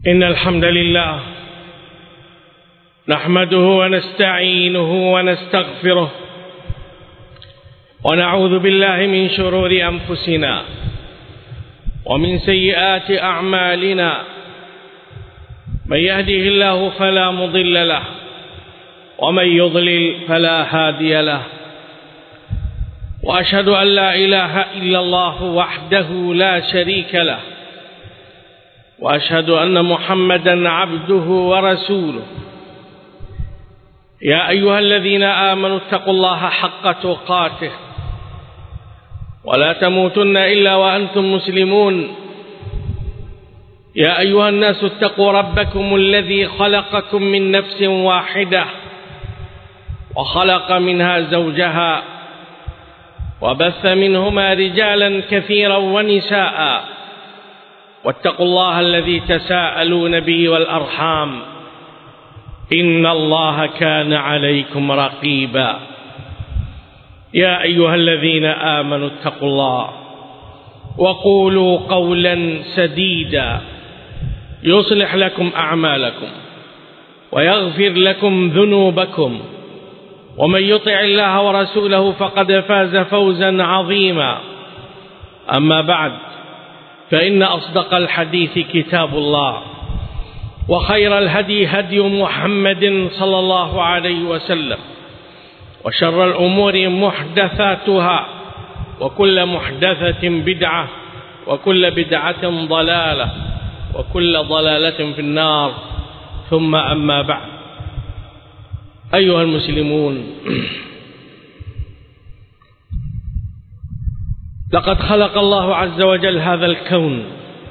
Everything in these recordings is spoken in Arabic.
إن الحمد لله نحمده ونستعينه ونستغفره ونعوذ بالله من شرور أنفسنا ومن سيئات أعمالنا. من يهده الله فلا مضل له ومن يضلل فلا هادي له، وأشهد أن لا إله إلا الله وحده لا شريك له، وأشهد أن محمدا عبده ورسوله. يا أيها الذين آمنوا اتقوا الله حق تقاته ولا تموتن إلا وأنتم مسلمون. يا أيها الناس اتقوا ربكم الذي خلقكم من نفس واحدة وخلق منها زوجها وبث منهما رجالا كثيرا ونساء، واتقوا الله الذي تساءلون به والأرحام إن الله كان عليكم رقيبا. يا أيها الذين آمنوا اتقوا الله وقولوا قولا سديدا يصلح لكم أعمالكم ويغفر لكم ذنوبكم، ومن يطع الله ورسوله فقد فاز فوزا عظيما. أما بعد، فإن أصدق الحديث كتاب الله، وخير الهدي هدي محمد صلى الله عليه وسلم، وشر الأمور محدثاتها، وكل محدثة بدعة، وكل بدعة ضلالة، وكل ضلالة في النار. ثم أما بعد، أيها المسلمون، لقد خلق الله عز وجل هذا الكون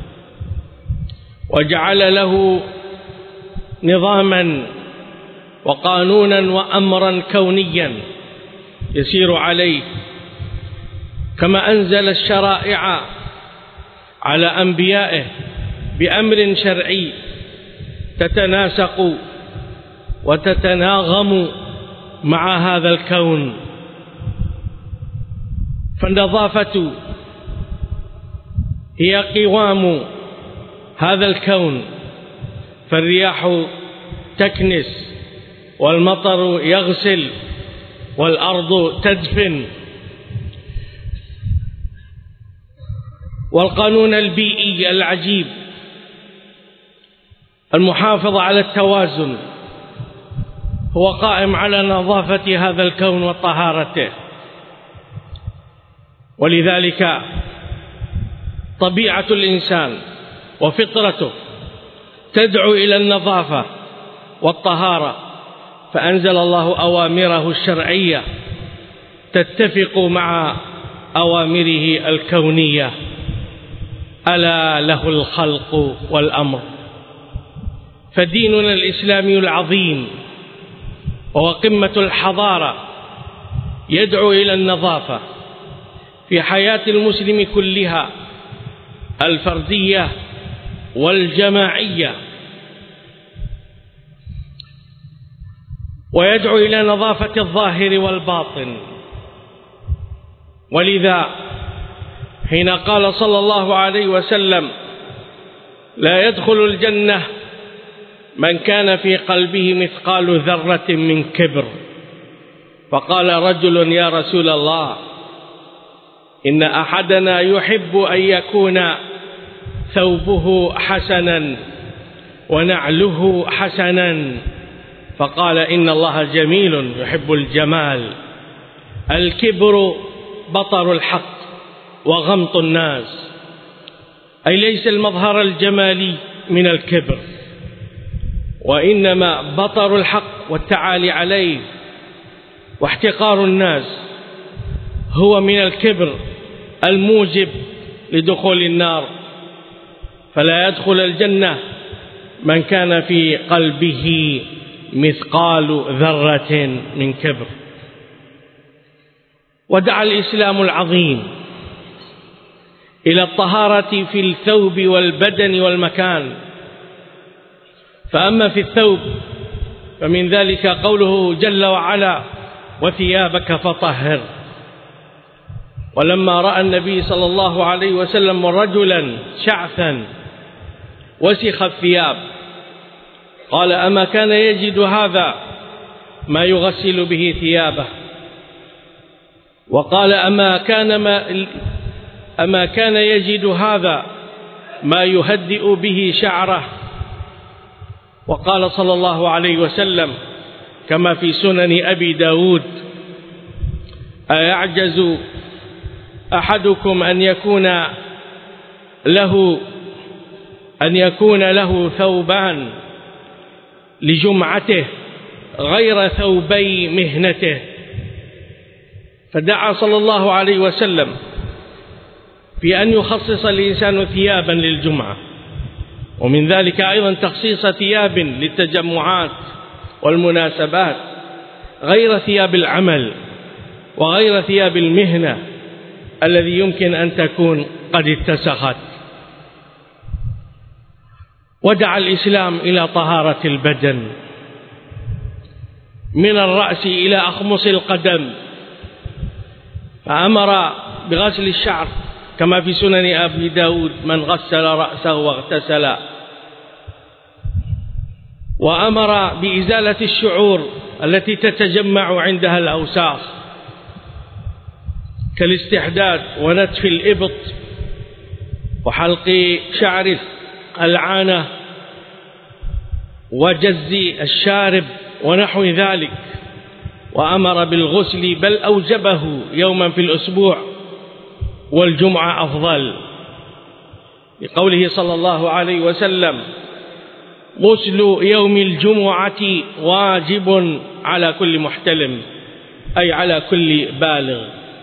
وجعل له نظاما وقانونا وأمرا كونيا يسير عليه، كما أنزل الشرائع على أنبيائه بأمر شرعي تتناسق وتتناغم مع هذا الكون. فالنظافة هي قوام هذا الكون، فالرياح تكنس، والمطر يغسل، والأرض تدفن. والقانون البيئي العجيب المحافظة على التوازن هو قائم على نظافة هذا الكون وطهارته. ولذلك طبيعة الإنسان وفطرته تدعو إلى النظافة والطهارة، فأنزل الله أوامره الشرعية تتفق مع أوامره الكونية. ألا له الخلق والأمر. فديننا الإسلامي العظيم وهو قمة الحضارة يدعو إلى النظافة في حياة المسلم كلها، الفردية والجماعية، ويدعو إلى نظافة الظاهر والباطن. ولذا حين قال صلى الله عليه وسلم: لا يدخل الجنة من كان في قلبه مثقال ذرة من كبر، فقال رجل: يا رسول الله، إن أحدنا يحب أن يكون ثوبه حسنا ونعله حسنا، فقال: إن الله جميل يحب الجمال. الكبر بطر الحق وغمط الناس، أي ليس المظهر الجمالي من الكبر، وإنما بطر الحق والتعالي عليه واحتقار الناس هو من الكبر الموجب لدخول النار. فلا يدخل الجنة من كان في قلبه مثقال ذرة من كبر. ودعا الإسلام العظيم إلى الطهارة في الثوب والبدن والمكان. فأما في الثوب فمن ذلك قوله جل وعلا: وثيابك فطهر. ولما رأى النبي صلى الله عليه وسلم رجلا شعثا وسخ الثياب. قال: أما كان يجد هذا ما يغسل به ثيابه؟ وقال: أما كان يجد هذا ما يهدئ به شعره؟ وقال صلى الله عليه وسلم كما في سنن أبي داود: أيعجز أحدكم أن يكون له ثوبان لجمعته غير ثوبي مهنته؟ فدعا صلى الله عليه وسلم في أن يخصص الإنسان ثيابا للجمعة، ومن ذلك أيضا تخصيص ثياب للتجمعات والمناسبات غير ثياب العمل وغير ثياب المهنة الذي يمكن أن تكون قد اتسخت. ودعا الإسلام إلى طهارة البدن من الرأس إلى أخمص القدم، فأمر بغسل الشعر كما في سنن أبي داود: من غسل رأسه واغتسل. وأمر بإزالة الشعور التي تتجمع عندها الأوساخ كالاستحداد ونتف الإبط وحلق شعر العانة وجز الشارب ونحو ذلك. وأمر بالغسل بل أوجبه يوما في الأسبوع، والجمعة أفضل، لقوله صلى الله عليه وسلم: غسل يوم الجمعة واجب على كل محتلم، أي على كل بالغ.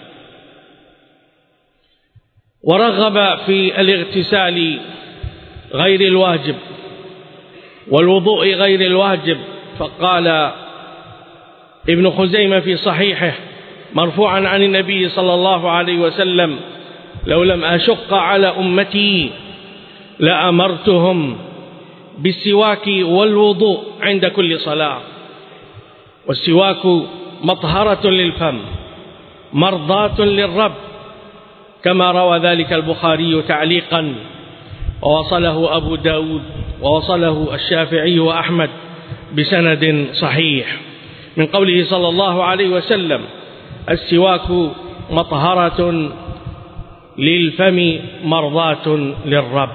ورغب في الاغتسال غير الواجب والوضوء غير الواجب، فقال ابن خزيمة في صحيحه مرفوعا عن النبي صلى الله عليه وسلم: لو لم أشق على أمتي لأمرتهم بالسواك والوضوء عند كل صلاة. والسواك مطهرة للفم مرضاة للرب، كما روى ذلك البخاري تعليقا، ووصله أبو داود ووصله الشافعي وأحمد بسند صحيح من قوله صلى الله عليه وسلم: السواك مطهرة للفم مرضاة للرب.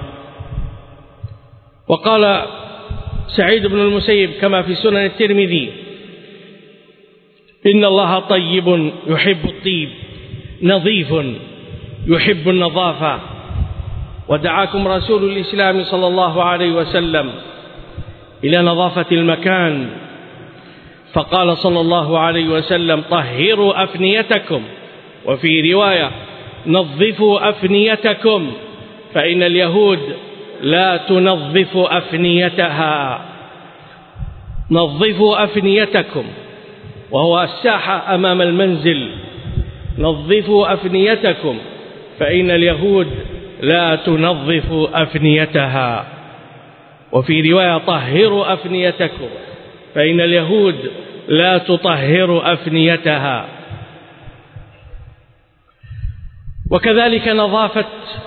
وقال سعيد بن المسيب كما في سنن الترمذي: إن الله طيب يحب الطيب نظيف يحب النظافة. ودعاكم رسول الإسلام صلى الله عليه وسلم إلى نظافة المكان، فقال صلى الله عليه وسلم: طهروا أفنيتكم، وفي رواية: نظفوا أفنيتكم، فإن اليهود لا تنظف أفنيتها. نظفوا أفنيتكم، وهو الساحة أمام المنزل. نظفوا أفنيتكم، فإن اليهود لا تنظف أفنيتها. وفي رواية: طهروا أفنيتكم، فإن اليهود لا تطهر أفنيتها. وكذلك نظافة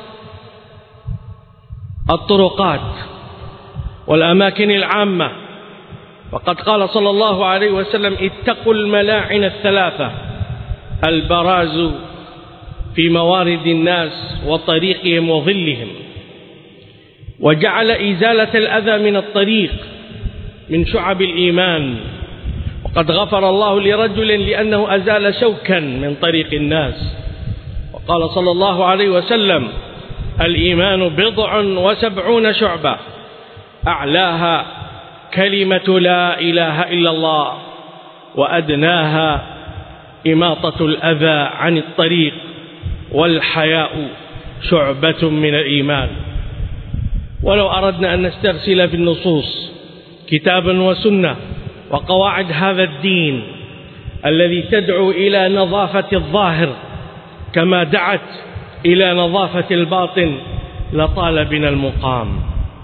الطرقات والأماكن العامة، وقد قال صلى الله عليه وسلم: اتقوا الملاعن الثلاثة: البراز في موارد الناس وطريقهم وظلهم. وجعل إزالة الأذى من الطريق من شعب الإيمان، وقد غفر الله لرجل لأنه أزال شوكا من طريق الناس. وقال صلى الله عليه وسلم: الإيمان 70 شعبة، أعلاها كلمة لا إله إلا الله، وأدناها إماطة الأذى عن الطريق، والحياء شعبة من الإيمان. ولو أردنا أن نسترسل في النصوص كتابا وسنة وقواعد هذا الدين الذي تدعو إلى نظافة الظاهر كما دعت إلى نظافة الباطن، لطال بنا المقام.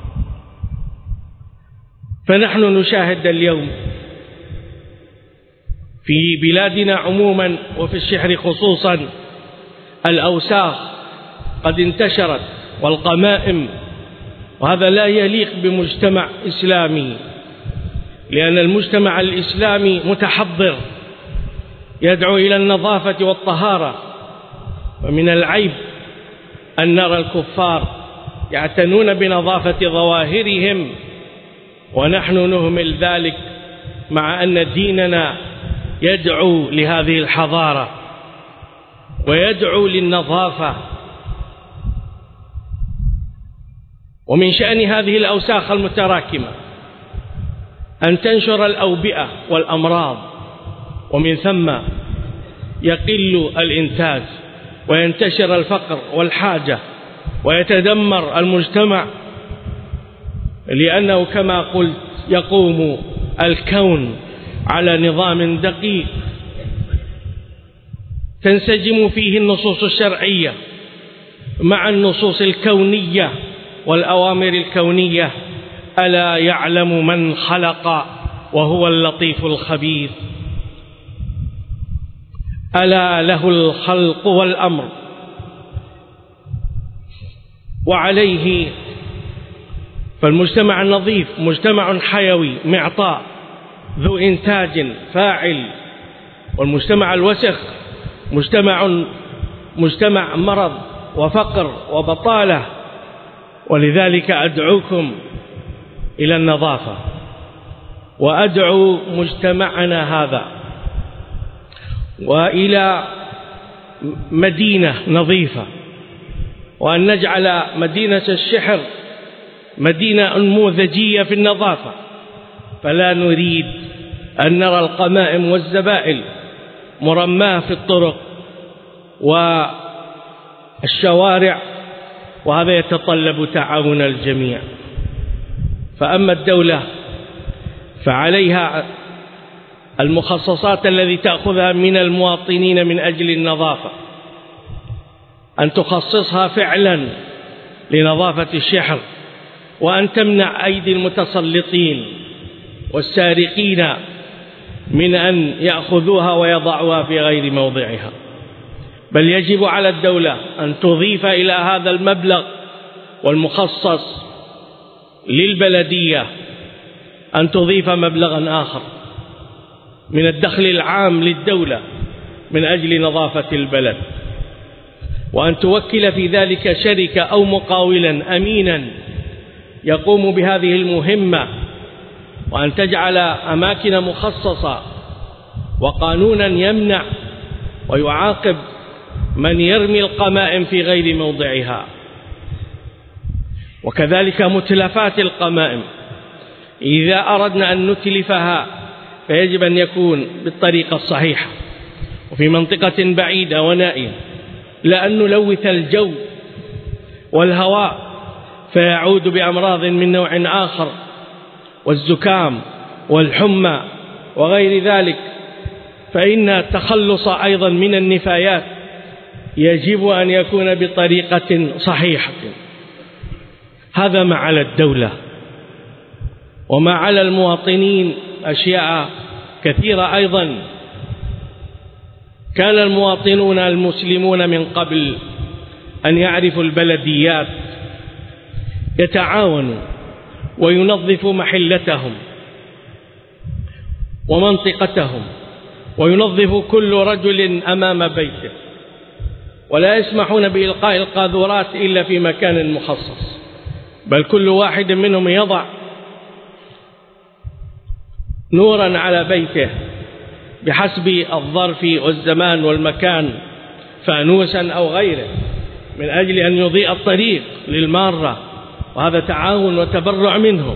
فنحن نشاهد اليوم في بلادنا عموما وفي الشحر خصوصا الأوساخ قد انتشرت، والقمائم وهذا لا يليق بمجتمع إسلامي، لأن المجتمع الإسلامي متحضر يدعو إلى النظافة والطهارة. ومن العيب أن نرى الكفار يعتنون بنظافة ظواهرهم ونحن نهمل ذلك، مع أن ديننا يدعو لهذه الحضارة ويدعو للنظافة. ومن شأن هذه الأوساخ المتراكمة أن تنشر الأوبئة والأمراض، ومن ثم يقل الإنتاج وينتشر الفقر والحاجة ويتدمر المجتمع، لأنه كما قلت يقوم الكون على نظام دقيق تنسجم فيه النصوص الشرعية مع النصوص الكونية والأوامر الكونية. ألا يعلم من خلق وهو اللطيف الخبير. ألا له الخلق والأمر. وعليه فالمجتمع النظيف مجتمع حيوي معطاء ذو إنتاج فاعل، والمجتمع الوسخ مجتمع مرض وفقر وبطالة. ولذلك أدعوكم إلى النظافة، وأدعو مجتمعنا هذا وإلى مدينة نظيفة، وأن نجعل مدينة الشحر مدينة نموذجية في النظافة. فلا نريد أن نرى القمائم والزبائل مرماة في الطرق والشوارع، وهذا يتطلب تعاون الجميع. فأما الدولة فعليها المخصصات التي تأخذها من المواطنين من أجل النظافة أن تخصصها فعلا لنظافة الشحر، وأن تمنع أيدي المتسلطين والسارقين من أن يأخذوها ويضعوها في غير موضعها. بل يجب على الدولة أن تضيف إلى هذا المبلغ والمخصص للبلدية أن تضيف مبلغا آخر من الدخل العام للدولة من أجل نظافة البلد، وأن توكل في ذلك شركة أو مقاولا أمينا يقوم بهذه المهمة، وأن تجعل أماكن مخصصة وقانونا يمنع ويعاقب من يرمي القمائم في غير موضعها. وكذلك متلفات القمائم إذا أردنا أن نتلفها فيجب أن يكون بالطريقة الصحيحة وفي منطقة بعيدة ونائية، لا أن نلوث الجو والهواء فيعود بأمراض من نوع آخر، والزكام والحمى وغير ذلك. فإن التخلص أيضا من النفايات يجب أن يكون بطريقة صحيحة. هذا ما على الدولة. وما على المواطنين أشياء كثيرة أيضا. كان المواطنون المسلمون من قبل أن يعرفوا البلديات يتعاونوا وينظفوا محلتهم ومنطقتهم، وينظف كل رجل أمام بيته، ولا يسمحون بإلقاء القاذورات إلا في مكان مخصص، بل كل واحد منهم يضع نورا على بيته بحسب الظرف والزمان والمكان، فانوسا أو غيره، من أجل أن يضيء الطريق للمارة. وهذا تعاون وتبرع منهم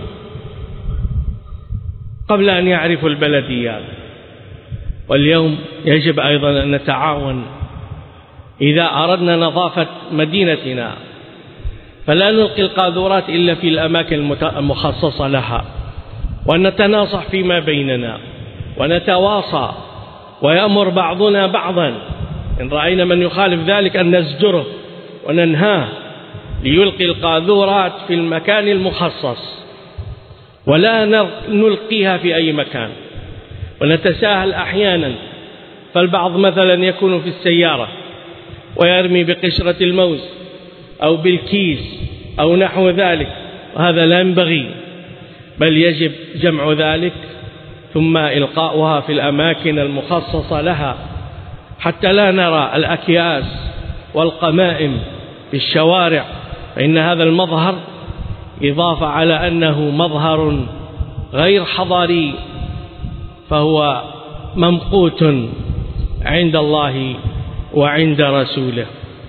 قبل أن يعرفوا البلديات. واليوم يجب أيضا أن نتعاون إذا أردنا نظافة مدينتنا، فلا نلقي القاذورات إلا في الأماكن المخصصة لها، وأن نتناصح فيما بيننا ونتواصى، ويأمر بعضنا بعضا إن رأينا من يخالف ذلك أن نزجره وننهاه ليلقي القاذورات في المكان المخصص، ولا نلقيها في أي مكان. ونتساهل أحيانا، فالبعض مثلا يكون في السيارة ويرمي بقشرة الموز أو بالكيس أو نحو ذلك، هذا لا ينبغي، بل يجب جمع ذلك ثم إلقاؤها في الأماكن المخصصة لها، حتى لا نرى الأكياس والقمائم في الشوارع، فإن هذا المظهر إضافة على أنه مظهر غير حضاري فهو ممقوت عند الله وعند رسوله.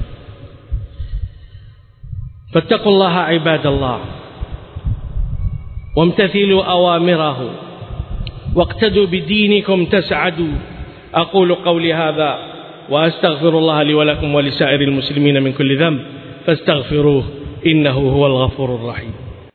فاتقوا الله عباد الله وامتثلوا أوامره واقتدوا بدينكم تسعدوا. أقول قولي هذا وأستغفر الله لي ولكم ولسائر المسلمين من كل ذنب فاستغفروه إنه هو الغفور الرحيم.